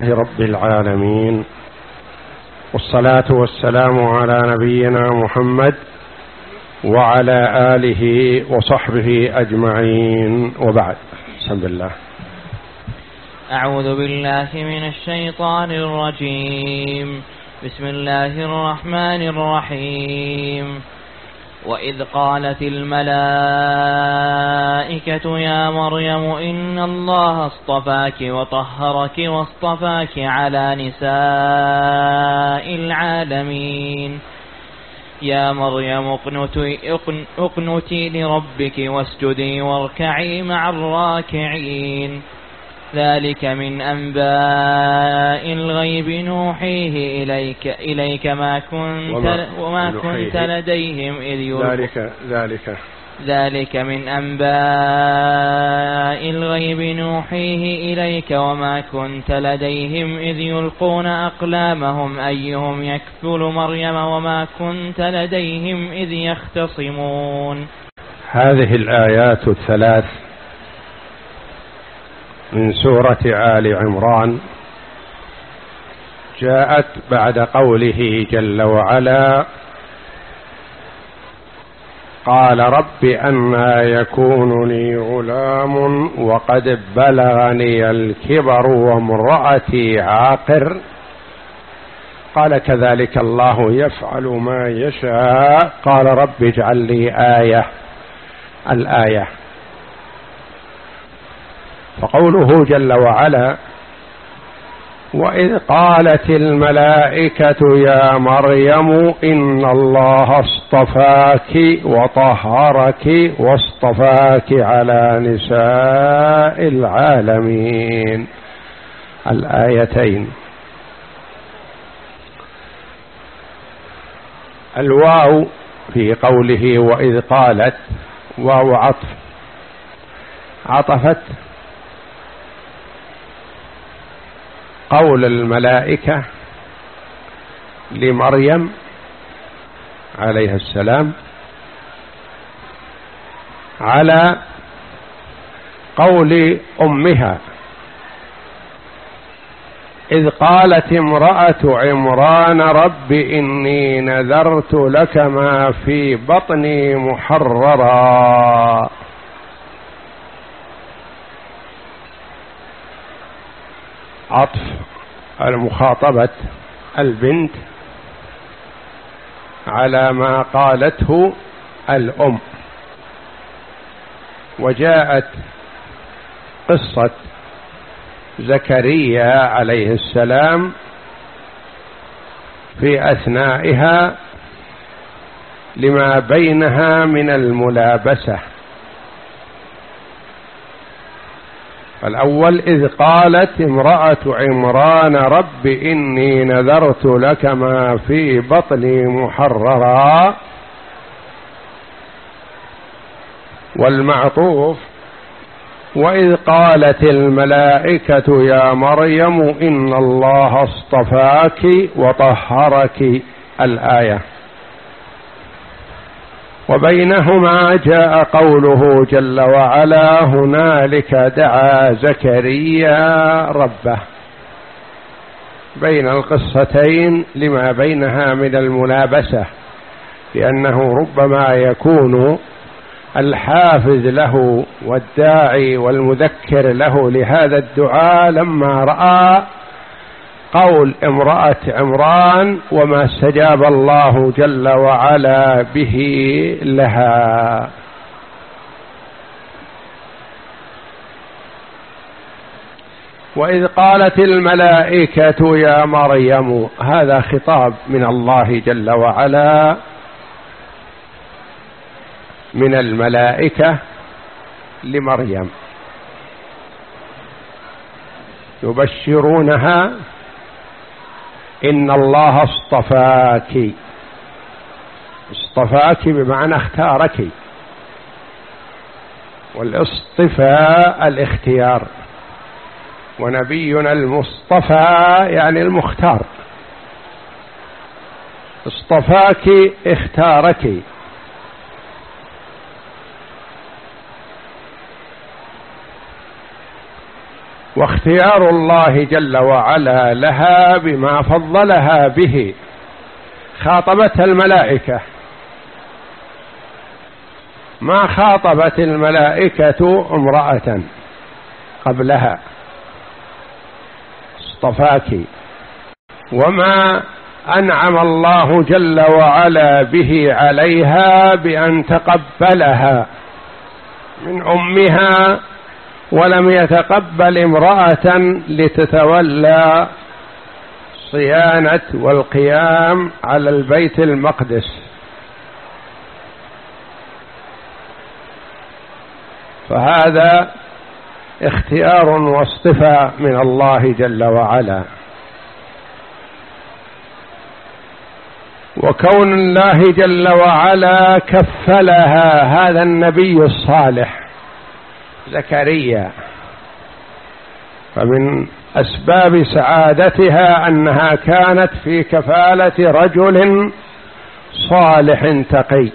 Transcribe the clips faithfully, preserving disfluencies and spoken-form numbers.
رب العالمين، والصلاة والسلام على نبينا محمد وعلى آله وصحبه أجمعين، وبعد. بسم الله. أعوذ بالله من الشيطان الرجيم. بسم الله الرحمن الرحيم. وإذ قالت الملائكة يا مريم إن الله اصطفاك وطهرك واصطفاك على نساء العالمين يا مريم اقنتي, اقنتي لربك واسجدي واركعي مع الراكعين ذلك من أنباء الغيب نوحيه إليك إليك ما كنت وما كنت لديهم إذ يلقون ذلك ذلك ذلك من أنباء الغيب نوحيه إليك وما كنت لديهم إذ يلقون أقلامهم أيهم يكفل مريم وما كنت لديهم إذ يختصمون. هذه الآيات الثلاث من سورة آل عمران جاءت بعد قوله جل وعلا: قال رب أنى يكون لي غلام وقد بلغني الكبر وامرأتي عاقر قال كذلك الله يفعل ما يشاء قال رب اجعل لي آية. الآية فقوله جل وعلا: وإذ قالت الملائكة يا مريم إن الله اصطفاك وطهرك واصطفاك على نساء العالمين. الآيتين. الواو في قوله وإذ قالت واو عطف، عطفت قول الملائكة لمريم عليها السلام على قول أمها إذ قالت امرأة عمران رب إني نذرت لك ما في بطني محررا. عطف المخاطبة البنت على ما قالته الأم. وجاءت قصة زكريا عليه السلام في أثنائها لما بينها من الملابسة. الأول إذ قالت امرأة عمران رب إني نذرت لك ما في بطني محررا، والمعطوف وإذ قالت الملائكة يا مريم إن الله اصطفاك وطهرك. الآية. وبينهما جاء قوله جل وعلا: هنالك دعا زكريا ربه. بين القصتين لما بينها من الملابسة، لأنه ربما يكون الحافز له والداعي والمذكر له لهذا الدعاء لما رأى قول امرأة عمران وما استجاب الله جل وعلا به لها. وإذ قالت الملائكة يا مريم، هذا خطاب من الله جل وعلا من الملائكة لمريم يبشرونها إن الله اصطفاك. اصطفاك بمعنى اختارك، والاصطفاء الاختيار، ونبينا المصطفى يعني المختار. اصطفاك اختارك. واختيار الله جل وعلا لها بما فضلها به. خاطبتها الملائكة، ما خاطبت الملائكة امرأة قبلها، اصطفاك. وما أنعم الله جل وعلا به عليها بأن تقبلها من أمها، ولم يتقبل امرأة لتتولى صيانة والقيام على البيت المقدس. فهذا اختيار واصطفاء من الله جل وعلا. وكون الله جل وعلا كفلها هذا النبي الصالح زكريا، فمن أسباب سعادتها أنها كانت في كفالة رجل صالح تقي.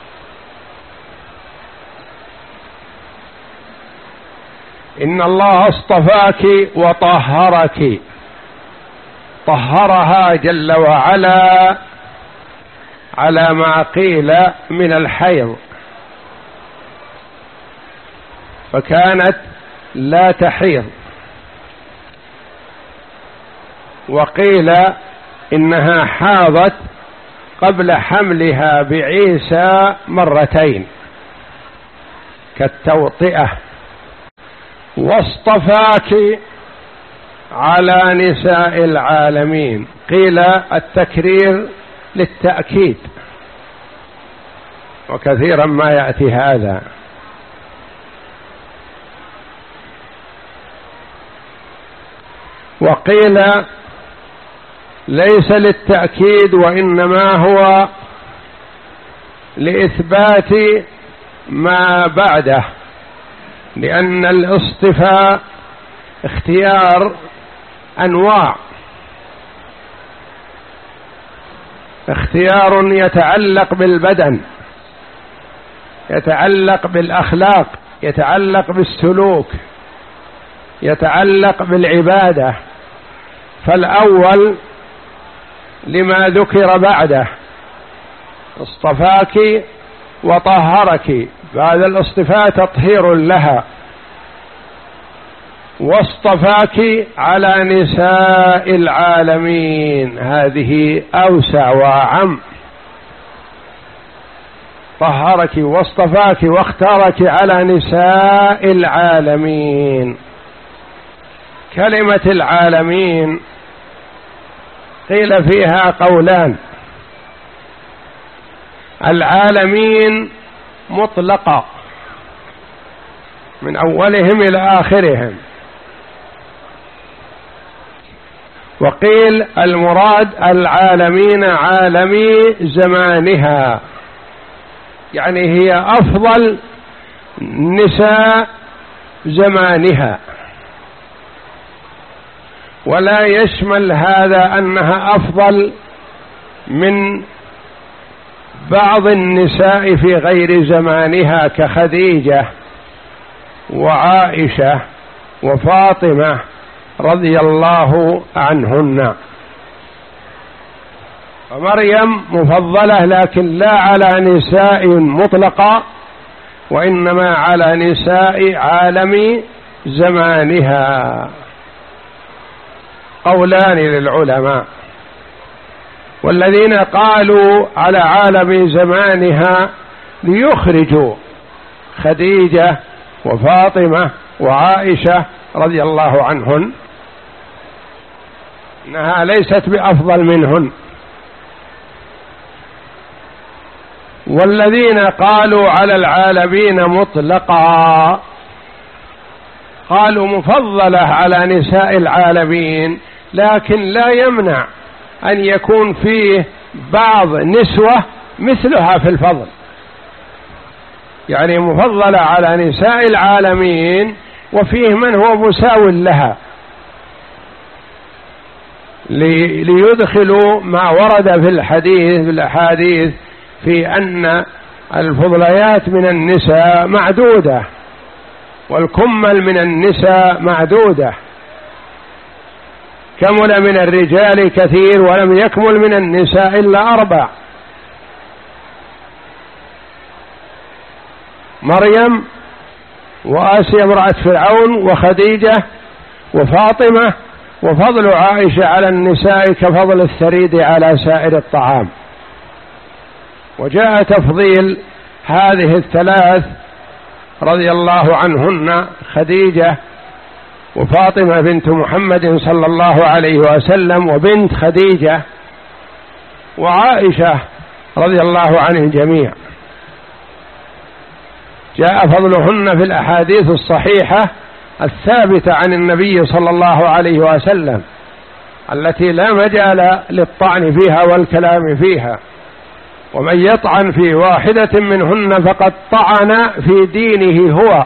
إن الله اصطفاك وطهرك، طهرها جل وعلا على ما قيل من الحيض، فكانت لا تحيض، وقيل إنها حاضت قبل حملها بعيسى مرتين كالتوطئة. واصطفاك على نساء العالمين، قيل التكرير للتأكيد، وكثيرا ما يأتي هذا. وقيل ليس للتأكيد، وإنما هو لإثبات ما بعده، لأن الاصطفاء اختيار أنواع، اختيار يتعلق بالبدن، يتعلق بالأخلاق، يتعلق بالسلوك، يتعلق بالعبادة. فالأول لما ذكر بعده، اصطفاك وطهرك، بعد الاصطفاء تطهير لها. واصطفاك على نساء العالمين، هذه أوسع وأعم. طهرك واصطفاك واختارك على نساء العالمين. كلمة العالمين قيل فيها قولان: العالمين مطلقة من أولهم إلى آخرهم، وقيل المراد العالمين عالمي زمانها، يعني هي أفضل نساء زمانها. ولا يشمل هذا أنها أفضل من بعض النساء في غير زمانها كخديجة وعائشة وفاطمة رضي الله عنهن. ومريم مفضلة، لكن لا على نساء مطلقة، وإنما على نساء عالم زمانها. قولان للعلماء. والذين قالوا على عالم زمانها ليخرجوا خديجة وفاطمة وعائشة رضي الله عنهن، إنها ليست بأفضل منهن. والذين قالوا على العالمين مطلقا قالوا مفضلة على نساء العالمين، لكن لا يمنع أن يكون فيه بعض نسوة مثلها في الفضل، يعني مفضلة على نساء العالمين وفيه من هو مساو لها، ليدخلوا ما ورد في الحديث في الأحاديث في أن الفضليات من النساء معدودة والكمل من النساء معدودة، كمل من الرجال كثير ولم يكمل من النساء إلا أربع: مريم، وآسيا امرأة فرعون، وخديجة، وفاطمة. وفضل عائشة على النساء كفضل الثريد على سائر الطعام. وجاء تفضيل هذه الثلاث رضي الله عنهن: خديجة وفاطمة بنت محمد صلى الله عليه وسلم وبنت خديجة وعائشة رضي الله عن الجميع. جاء فضلهن في الأحاديث الصحيحة الثابتة عن النبي صلى الله عليه وسلم التي لا مجال للطعن فيها والكلام فيها. ومن يطعن في واحدة منهن فقد طعن في دينه، هو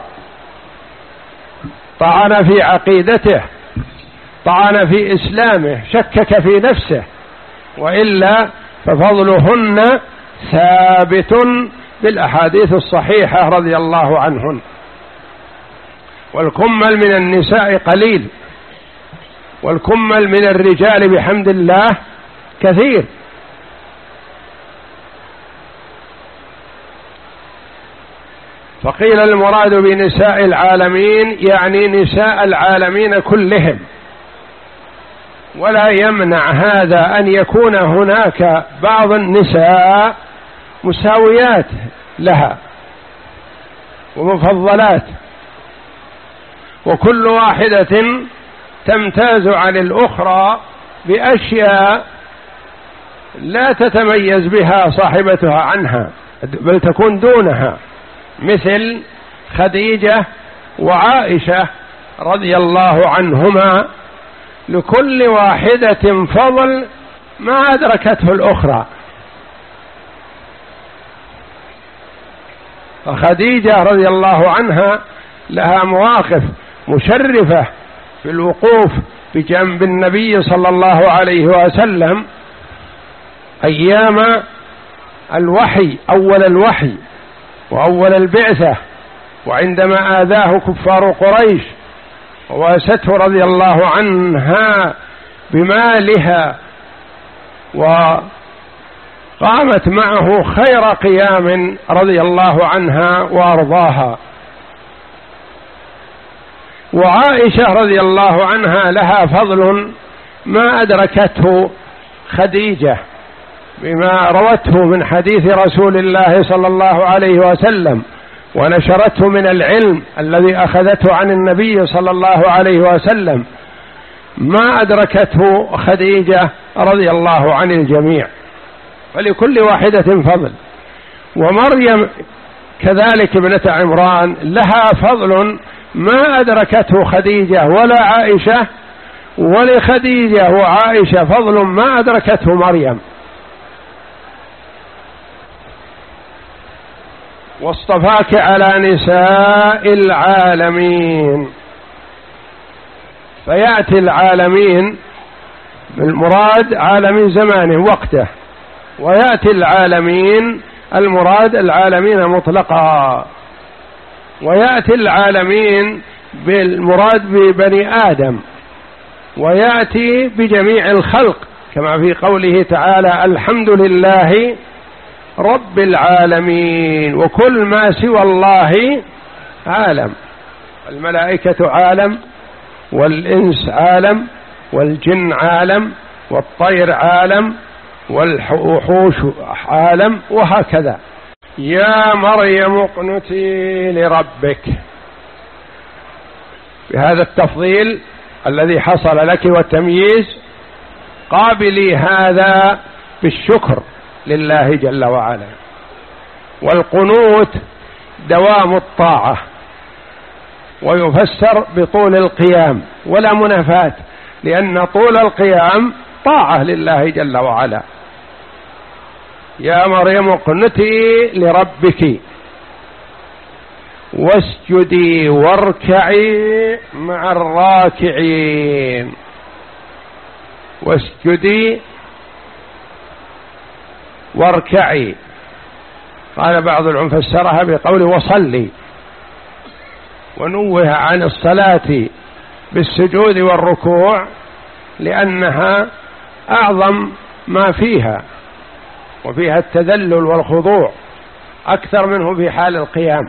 طعن في عقيدته، طعن في إسلامه، شكك في نفسه. وإلا ففضلهن ثابت بالأحاديث الصحيحة رضي الله عنهن. والكمل من النساء قليل، والكمل من الرجال بحمد الله كثير. فقيل المراد بنساء العالمين يعني نساء العالمين كلهم، ولا يمنع هذا أن يكون هناك بعض النساء مساويات لها ومفضلات، وكل واحدة تمتاز عن الأخرى بأشياء لا تتميز بها صاحبتها عنها بل تكون دونها، مثل خديجة وعائشة رضي الله عنهما، لكل واحدة فضل ما أدركته الأخرى. فخديجة رضي الله عنها لها مواقف مشرفة في الوقوف بجنب النبي صلى الله عليه وسلم أيام الوحي، أول الوحي وأول البعثة، وعندما آذاه كفار قريش وواسته رضي الله عنها بمالها وقامت معه خير قيام رضي الله عنها وأرضاها. وعائشة رضي الله عنها لها فضل ما أدركته خديجة بما روته من حديث رسول الله صلى الله عليه وسلم ونشرته من العلم الذي أخذته عن النبي صلى الله عليه وسلم، ما أدركته خديجة رضي الله عن الجميع، فلكل واحدة فضل. ومريم كذلك ابنة عمران لها فضل ما أدركته خديجة ولا عائشة، ولخديجة وعائشة فضل ما أدركته مريم. واصطفاك على نساء العالمين. فيأتي العالمين المراد عالم زمانه وقته، ويأتي العالمين المراد العالمين مطلقا، ويأتي العالمين بالمراد ببني آدم، ويأتي بجميع الخلق كما في قوله تعالى: الحمد لله رب العالمين. وكل ما سوى الله عالم، الملائكة عالم، والإنس عالم، والجن عالم، والطير عالم، والوحوش عالم، وهكذا. يا مريم اقنتي لربك. بهذا التفضيل الذي حصل لك والتمييز قابلي هذا بالشكر لله جل وعلا. والقنوت دوام الطاعة، ويفسر بطول القيام ولا منافاة، لأن طول القيام طاعة لله جل وعلا. يا مريم اقنتي لربك واسجدي واركعي مع الراكعين. واسجدي واركعي، قال بعض العلماء فسرها بقوله وصلي، ونوه عن الصلاة بالسجود والركوع لأنها أعظم ما فيها، وفيها التذلل والخضوع أكثر منه في حال القيام.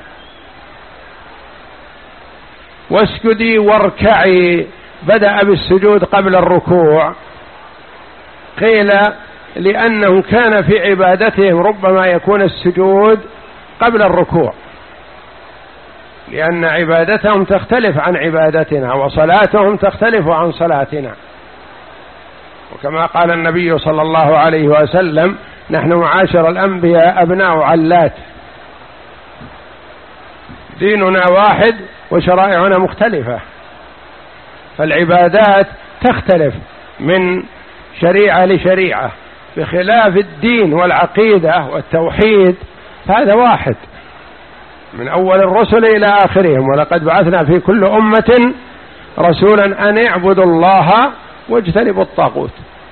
واسجدي واركعي، بدأ بالسجود قبل الركوع، قيل لأنه كان في عبادتهم ربما يكون السجود قبل الركوع، لأن عبادتهم تختلف عن عبادتنا، وصلاتهم تختلف عن صلاتنا. وكما قال النبي صلى الله عليه وسلم: نحن معاشر الأنبياء أبناء علات، ديننا واحد وشرائعنا مختلفة، فالعبادات تختلف من شريعة لشريعة، بخلاف الدين والعقيدة والتوحيد فهذا واحد من أول الرسل إلى آخرهم. ولقد بعثنا في كل أمة رسولا أن اعبدوا الله واجتنبوا الطاغوت.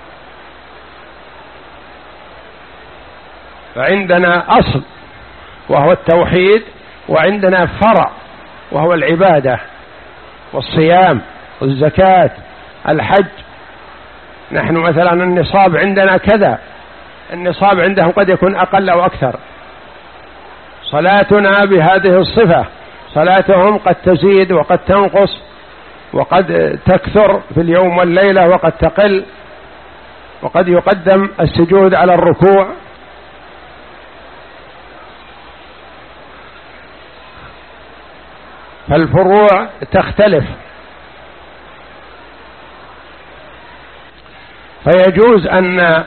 فعندنا أصل وهو التوحيد، وعندنا فرع وهو العبادة والصيام والزكاة الحج. نحن مثلا النصاب عندنا كذا، النصاب عندهم قد يكون أقل أو أكثر. صلاتنا بهذه الصفة، صلاتهم قد تزيد وقد تنقص، وقد تكثر في اليوم والليلة وقد تقل، وقد يقدم السجود على الركوع. فالفروع تختلف، فيجوز أن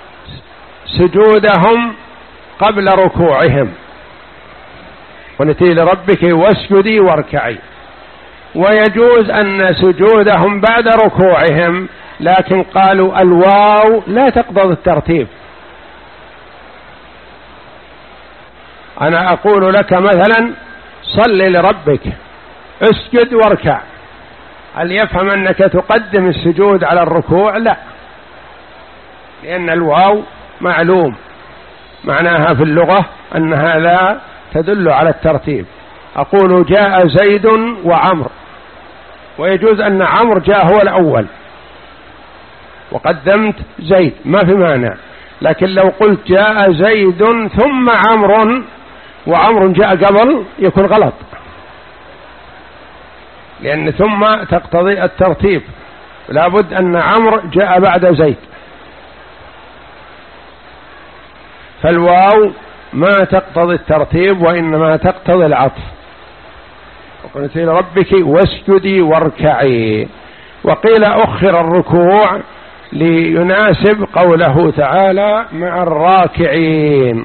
سجودهم قبل ركوعهم، قلتي لربك واسجدي واركعي، ويجوز أن سجودهم بعد ركوعهم، لكن قالوا الواو لا تقتضي الترتيب. أنا أقول لك مثلا صل لربك اسجد واركع، هل يفهم أنك تقدم السجود على الركوع؟ لا، لأن الواو معلوم معناها في اللغة أنها لا تدل على الترتيب. أقول جاء زيد وعمر، ويجوز أن عمر جاء هو الأول وقدمت زيد ما في مانع، لكن لو قلت جاء زيد ثم عمر وعمر جاء قبل يكون غلط، لأن ثم تقتضي الترتيب، لابد أن عمر جاء بعد زيد. فالواو ما تقتضي الترتيب وإنما تقتضي العطف. وقلت لربك واسجدي واركعي. وقيل أخر الركوع ليناسب قوله تعالى مع الراكعين،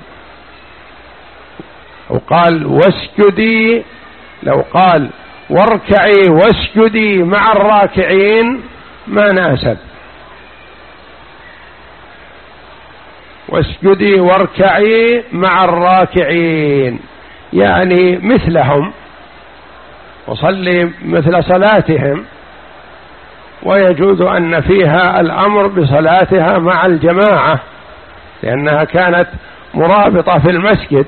وقال واسجدي، لو قال واركعي واسجدي مع الراكعين ما ناسب. واسجدي واركعي مع الراكعين يعني مثلهم، وصلي مثل صلاتهم، ويجوز أن فيها الأمر بصلاتها مع الجماعة لأنها كانت مرابطة في المسجد،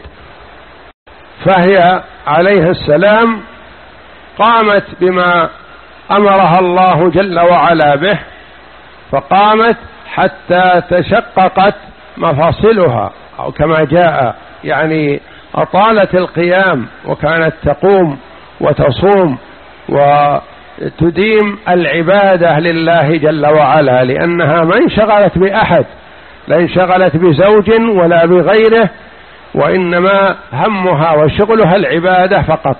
فهي عليه السلام قامت بما أمرها الله جل وعلا به، فقامت حتى تشققت مفاصلها أو كما جاء يعني أطالت القيام، وكانت تقوم وتصوم وتديم العبادة لله جل وعلا، لأنها ما انشغلت بأحد، لا انشغلت بزوج ولا بغيره، وإنما همها وشغلها العبادة فقط.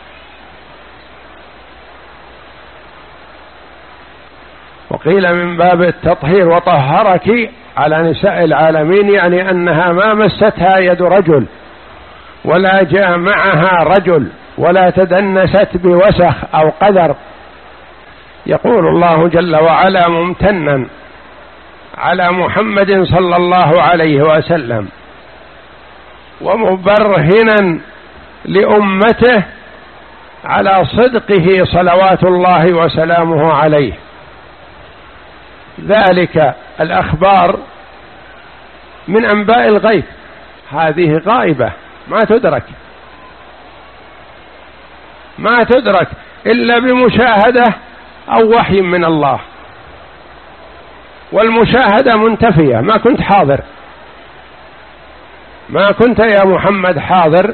وقيل من باب التطهير وطهرك على نساء العالمين، يعني أنها ما مستها يد رجل ولا جاء معها رجل ولا تدنست بوسخ أو قدر. يقول الله جل وعلا ممتنا على محمد صلى الله عليه وسلم ومبرهنا لأمته على صدقه صلوات الله وسلامه عليه. ذلك الأخبار من أنباء الغيب، هذه غائبة ما تدرك ما تدرك إلا بمشاهدة أو وحي من الله. والمشاهدة منتفية، ما كنت حاضر، ما كنت يا محمد حاضر،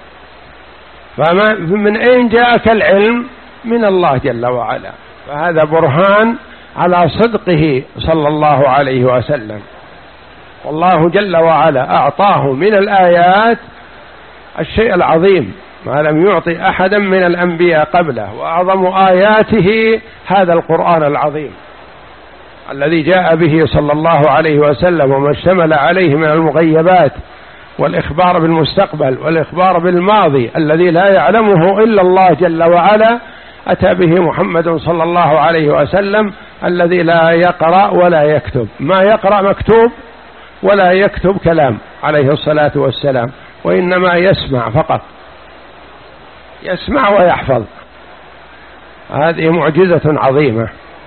فمن أين جاءك العلم؟ من الله جل وعلا. فهذا برهان على صدقه صلى الله عليه وسلم. والله جل وعلا أعطاه من الآيات الشيء العظيم ما لم يعطي أحدا من الأنبياء قبله، وأعظم آياته هذا القرآن العظيم الذي جاء به صلى الله عليه وسلم، وما اشتمل عليه من المغيبات والإخبار بالمستقبل والإخبار بالماضي الذي لا يعلمه إلا الله جل وعلا. أتى به محمد صلى الله عليه وسلم الذي لا يقرأ ولا يكتب، ما يقرأ مكتوب ولا يكتب كلام عليه الصلاة والسلام، وإنما يسمع فقط، يسمع ويحفظ. هذه معجزة عظيمة.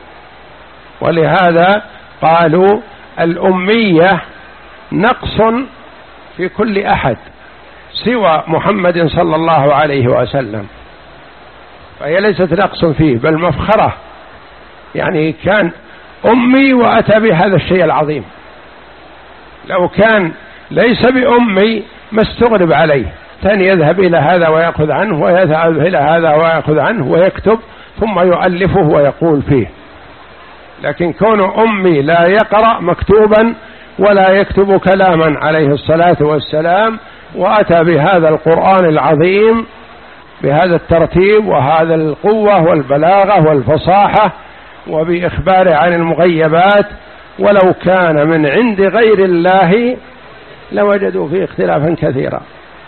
ولهذا قالوا الأمية نقص في كل أحد سوى محمد صلى الله عليه وسلم، فهي ليست نقص فيه بل مفخرة، يعني كان أمي وأتى بهذا الشيء العظيم. لو كان ليس بأمي ما استغرب عليه، كان يذهب إلى هذا ويأخذ عنه، ويذهب إلى هذا ويأخذ عنه ويكتب ثم يؤلفه ويقول فيه. لكن كون أمي لا يقرأ مكتوبا ولا يكتب كلاما عليه الصلاة والسلام، وأتى بهذا القرآن العظيم بهذا الترتيب وهذا القوة والبلاغة والفصاحة، وبإخباره عن المغيبات، ولو كان من عند غير الله لوجدوا فيه اختلافا كثيرا.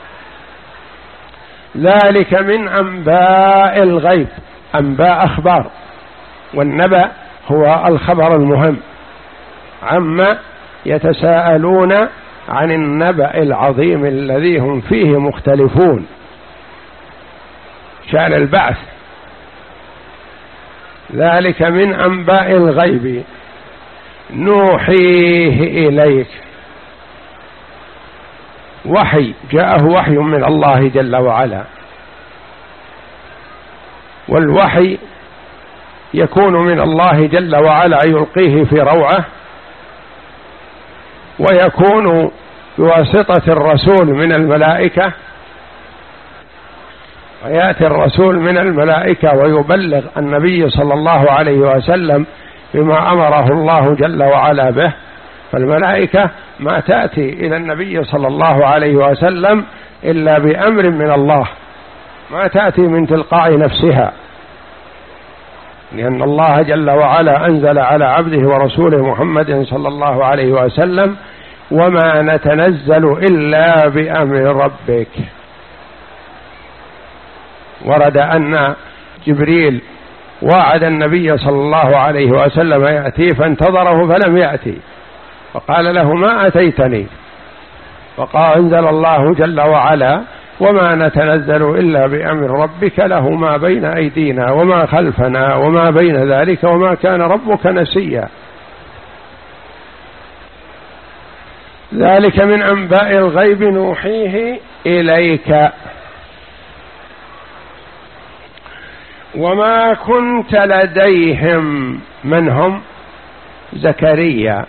ذلك من أنباء الغيب، أنباء أخبار، والنبأ هو الخبر المهم عما يتساءلون عن النبأ العظيم الذي هم فيه مختلفون، شأن البعث. ذلك من أنباء الغيب نوحيه إليك. وحي، جاءه وحي من الله جل وعلا، والوحي يكون من الله جل وعلا يلقيه في روعه، ويكون بواسطة الرسول من الملائكة، ويأتي الرسول من الملائكة ويبلغ النبي صلى الله عليه وسلم بما أمره الله جل وعلا به. فالملائكة ما تأتي إلى النبي صلى الله عليه وسلم إلا بأمر من الله، ما تأتي من تلقاء نفسها، لأن الله جل وعلا أنزل على عبده ورسوله محمد صلى الله عليه وسلم: وما نتنزل إلا بأمر ربك. ورد أن جبريل وعد النبي صلى الله عليه وسلم يأتي فانتظره فلم يأتي، فقال له: ما أتيتني؟ فقال أنزل الله جل وعلا: وما نتنزل إلا بأمر ربك له ما بين أيدينا وما خلفنا وما بين ذلك وما كان ربك نسيا. ذلك من أنباء الغيب نوحيه إليك وما كنت لديهم، من هم؟ زكريا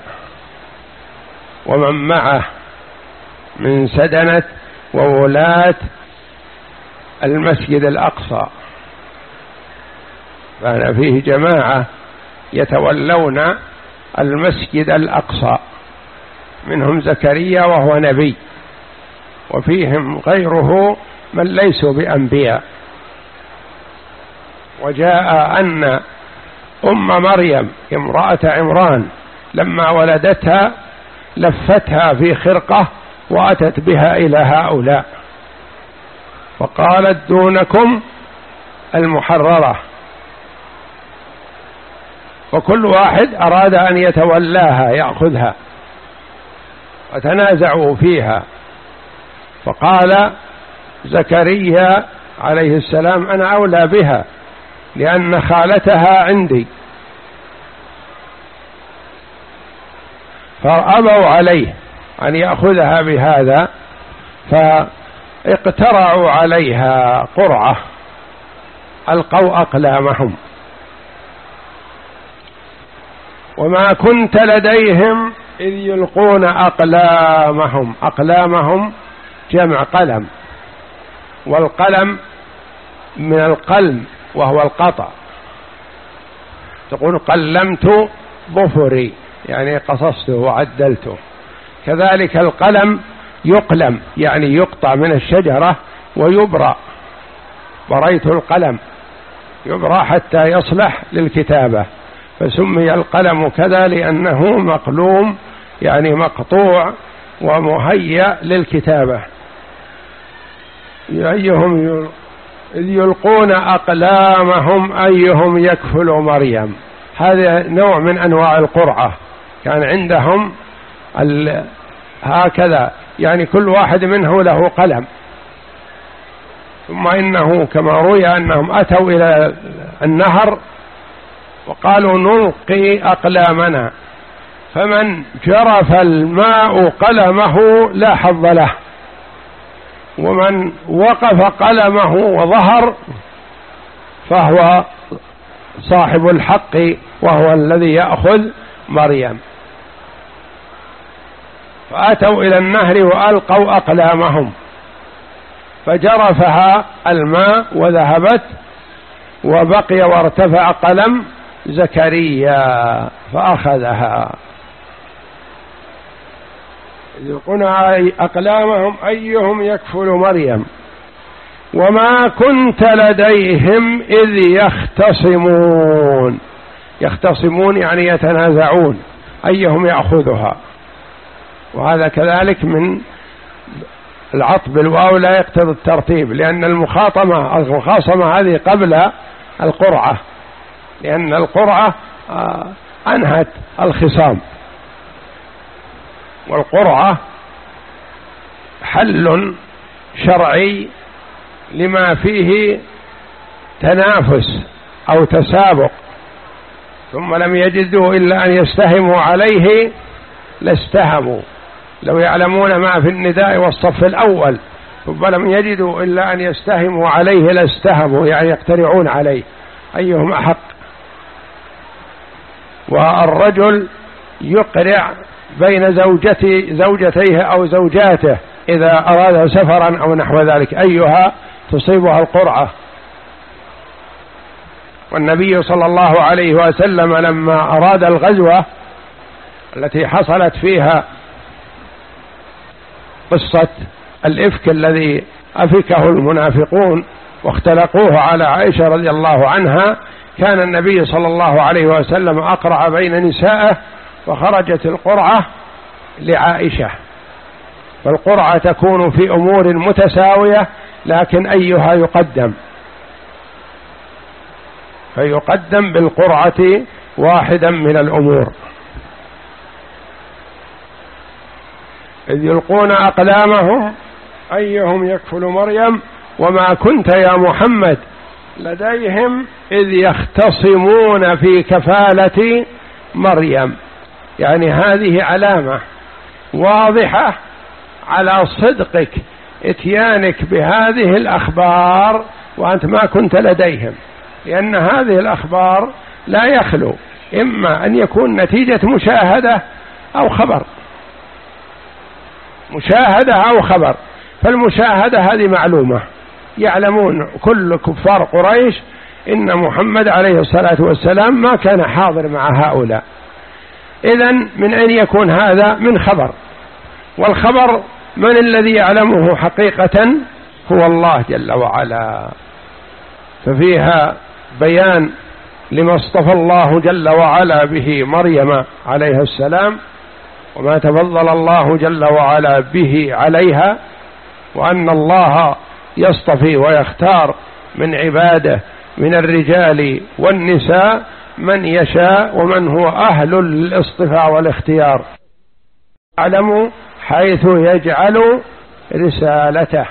ومن معه من سدنة وولاة المسجد الأقصى، فأنا فيه جماعة يتولون المسجد الأقصى، منهم زكريا وهو نبي، وفيهم غيره من ليسوا بأنبياء. وجاء أن أم مريم امرأة عمران لما ولدتها لفتها في خرقة وأتت بها إلى هؤلاء فقالت: دونكم المحررة. وكل واحد أراد أن يتولاها يأخذها، وتنازعوا فيها، فقال زكريا عليه السلام: أنا أولى بها لأن خالتها عندي. فأبوا عليه أن يأخذها بهذا، فاقترعوا عليها قرعة، ألقوا أقلامهم وما كنت لديهم إذ يلقون أقلامهم. أقلامهم جمع قلم، والقلم من القلم وهو القطع. تقول قلمت ظفري يعني قصصته وعدلته. كذلك القلم يقلم يعني يقطع من الشجرة ويبرى. بريت القلم يبرى حتى يصلح للكتابة، فسمي القلم كذا لأنه مقلوم يعني مقطوع ومهيأ للكتابة. أيهم إذ يلقون أقلامهم أيهم يكفل مريم. هذا نوع من أنواع القرعة، كان عندهم هكذا يعني كل واحد منه له قلم. ثم إنه كما روي أنهم أتوا إلى النهر وقالوا نلقي أقلامنا، فمن جرف الماء قلمه لا حظ له، ومن وقف قلمه وظهر فهو صاحب الحق وهو الذي يأخذ مريم. فأتوا إلى النهر وألقوا أقلامهم فجرفها الماء وذهبت، وبقي وارتفع قلم زكريا فأخذها. يلقون أقلامهم أيهم يكفل مريم وما كنت لديهم إذ يختصمون. يختصمون يعني يتنازعون أيهم يأخذها، وهذا كذلك من العطف بالواو لا يقتضي الترتيب، لأن المخاطمة المخاصمة هذه قبل القرعة، لأن القرعة أنهت الخصام، والقرعة حل شرعي لما فيه تنافس أو تسابق، ثم لم يجدوا إلا أن يستهموا عليه لاستهموا. لو يعلمون ما في النداء والصف الأول ثم لم يجدوا إلا أن يستهموا عليه لاستهموا، يعني يقترعون عليه أيهم أحق. والرجل يقرع بين زوجتي زوجتيه أو زوجاته إذا أراد سفرا أو نحو ذلك أيها تصيبها القرعة. والنبي صلى الله عليه وسلم لما أراد الغزوة التي حصلت فيها قصة الإفك الذي أفكه المنافقون واختلقوه على عائشة رضي الله عنها، كان النبي صلى الله عليه وسلم أقرع بين نسائه وخرجت القرعة لعائشة. فالقرعة تكون في أمور متساوية لكن أيها يقدم، فيقدم بالقرعة واحدا من الأمور. إذ يلقون أقلامهم أيهم يكفل مريم وما كنت يا محمد لديهم إذ يختصمون في كفالة مريم. يعني هذه علامة واضحة على صدقك اتيانك بهذه الأخبار وأنت ما كنت لديهم، لأن هذه الأخبار لا يخلو إما أن يكون نتيجة مشاهدة أو خبر، مشاهدة أو خبر. فالمشاهدة هذه معلومة، يعلمون كل كفار قريش إن محمد عليه الصلاة والسلام ما كان حاضر مع هؤلاء، إذن من أين يكون هذا؟ من خبر. والخبر من الذي يعلمه حقيقة؟ هو الله جل وعلا. ففيها بيان لما اصطفى الله جل وعلا به مريم عليه السلام وما تفضل الله جل وعلا به عليها، وأن الله يصطفي ويختار من عباده من الرجال والنساء من يشاء ومن هو أهل الاصطفاء والاختيار، يعلم حيث يجعل رسالته.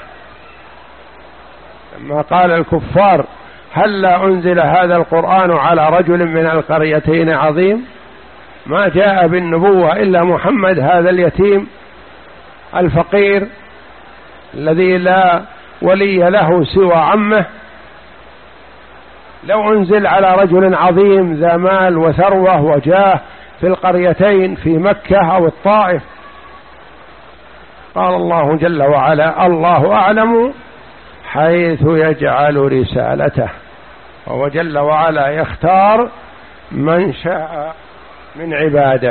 لما قال الكفار هل لا أنزل هذا القرآن على رجل من القريتين عظيم، ما جاء بالنبوة إلا محمد هذا اليتيم الفقير الذي لا ولي له سوى عمه، لو أنزل على رجل عظيم ذا مال وثروة وجاه في القريتين في مكة أو الطائف. قال الله جل وعلا: الله أعلم حيث يجعل رسالته، وهو جل وعلا يختار من شاء من عباده.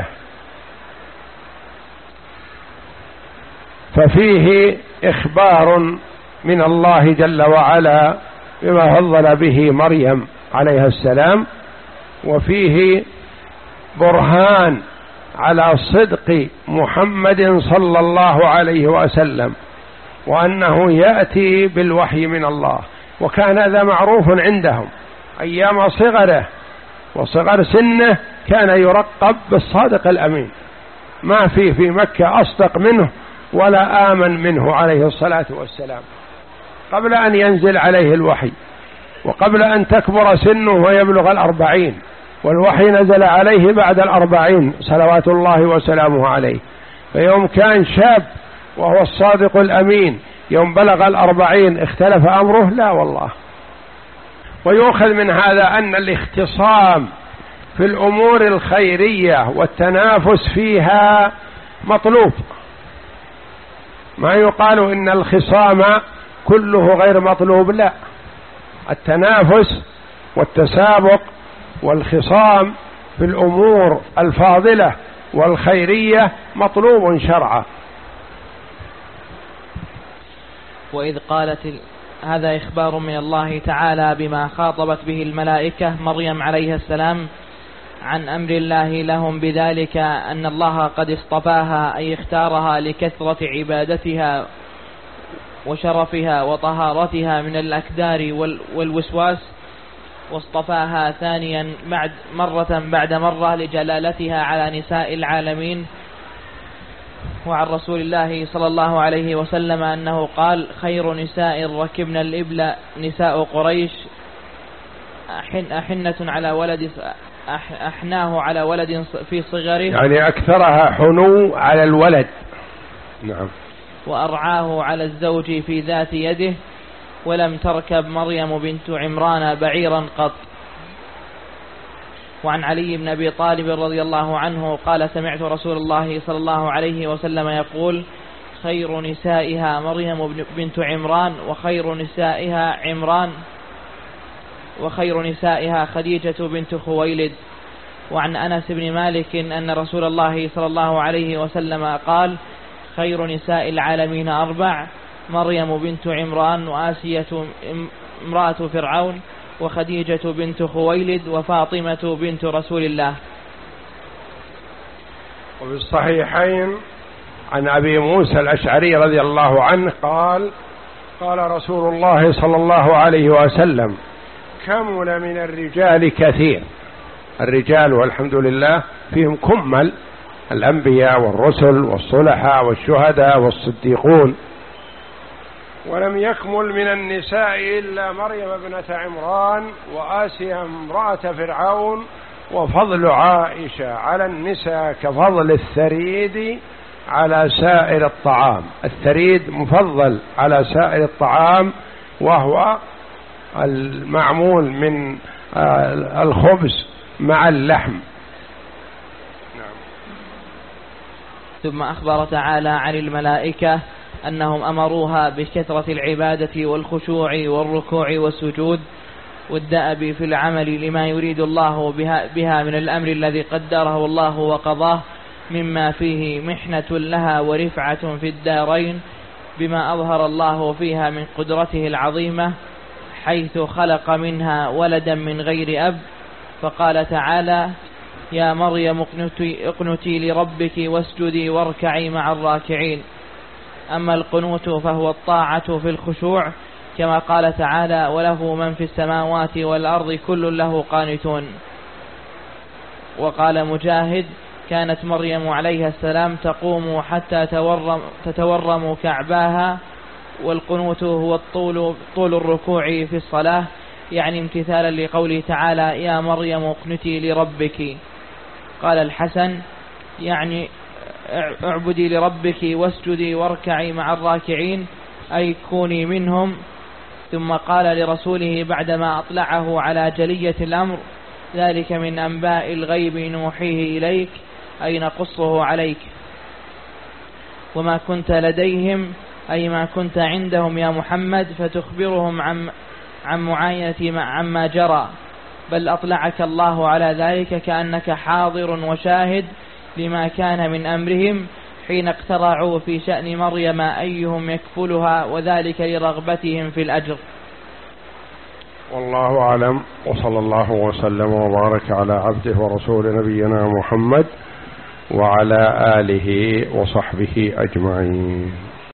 ففيه إخبار من الله جل وعلا بما فضل به مريم عليها السلام، وفيه برهان على صدق محمد صلى الله عليه وسلم، وأنه يأتي بالوحي من الله. وكان هذا معروف عندهم أيام صغره وصغر سنه، كان يرقب بالصادق الأمين، ما في في مكة أصدق منه ولا آمن منه عليه الصلاة والسلام قبل أن ينزل عليه الوحي، وقبل أن تكبر سنه ويبلغ الأربعين، والوحي نزل عليه بعد الأربعين صلوات الله وسلامه عليه. فيوم كان شاب وهو الصادق الأمين، يوم بلغ الأربعين اختلف أمره؟ لا والله. ويؤخذ من هذا أن الاختصام في الأمور الخيرية والتنافس فيها مطلوب، ما يقال إن الخصام كله غير مطلوب، لا، التنافس والتسابق والخصام في الأمور الفاضلة والخيرية مطلوب شرعا. وإذ قالت ال... هذا إخبار من الله تعالى بما خاطبت به الملائكة مريم عليها السلام عن أمر الله لهم بذلك، أن الله قد اصطفاها أي اختارها لكثرة عبادتها وشرفها وطهارتها من الأكدار والوسواس، واصطفاها ثانيا بعد مرة بعد مرة لجلالتها على نساء العالمين. وعن رسول الله صلى الله عليه وسلم أنه قال: خير نساء ركبن الإبل نساء قريش، أحن أحنة على ولد أحناه على ولد في صغره، يعني أكثرها حنو على الولد. نعم. وأرعاه على الزوج في ذات يده، ولم تركب مريم بنت عمران بعيرا قط. وعن علي بن أبي طالب رضي الله عنه قال: سمعت رسول الله صلى الله عليه وسلم يقول: خير نسائها مريم بنت عمران، وخير نسائها عمران، وخير نسائها خديجة بنت خويلد. وعن أنس بن مالك أن رسول الله صلى الله عليه وسلم قال: خير نساء العالمين أربع: مريم بنت عمران، وآسية امرأة فرعون، وخديجة بنت خويلد، وفاطمة بنت رسول الله. وفي الصحيحين عن أبي موسى الأشعري رضي الله عنه قال: قال رسول الله صلى الله عليه وسلم: كمل من الرجال كثير. الرجال والحمد لله فيهم كمل، الأنبياء والرسل والصلحاء والشهداء والصديقون، ولم يكمل من النساء إلا مريم ابنة عمران وآسيا امرأة فرعون، وفضل عائشة على النساء كفضل الثريد على سائر الطعام. الثريد مفضل على سائر الطعام، وهو المعمول من الخبز مع اللحم. ثم أخبر تعالى عن الملائكة أنهم أمروها بكثرة العبادة والخشوع والركوع والسجود والدأب في العمل لما يريد الله بها, بها من الأمر الذي قدره الله وقضاه، مما فيه محنة لها ورفعة في الدارين، بما أظهر الله فيها من قدرته العظيمة، حيث خلق منها ولدا من غير أب. فقال تعالى: يا مريم اقنتي, اقنتي لربك واسجدي واركعي مع الراكعين. أما القنوت فهو الطاعة في الخشوع، كما قال تعالى: وله من في السماوات والأرض كل له قانتون. وقال مجاهد: كانت مريم عليها السلام تقوم حتى تورم, تتورم كعباها، والقنوت هو الطول طول الركوع في الصلاة، يعني امتثالا لقوله تعالى: يا مريم اقنتي لربك. قال الحسن: يعني اعبدي لربك واسجدي واركعي مع الراكعين، أي كوني منهم. ثم قال لرسوله بعدما أطلعه على جلية الأمر: ذلك من أنباء الغيب نوحيه إليك أي نقصه عليك، وما كنت لديهم أي ما كنت عندهم يا محمد فتخبرهم عن عن معاينة عما جرى، بل أطلعك الله على ذلك كأنك حاضر وشاهد لما كان من أمرهم حين اقترعوا في شأن مريم أيهم يكفلها، وذلك لرغبتهم في الأجر. والله أعلم، وصلى الله وسلم وبارك على عبده ورسول نبينا محمد وعلى آله وصحبه أجمعين.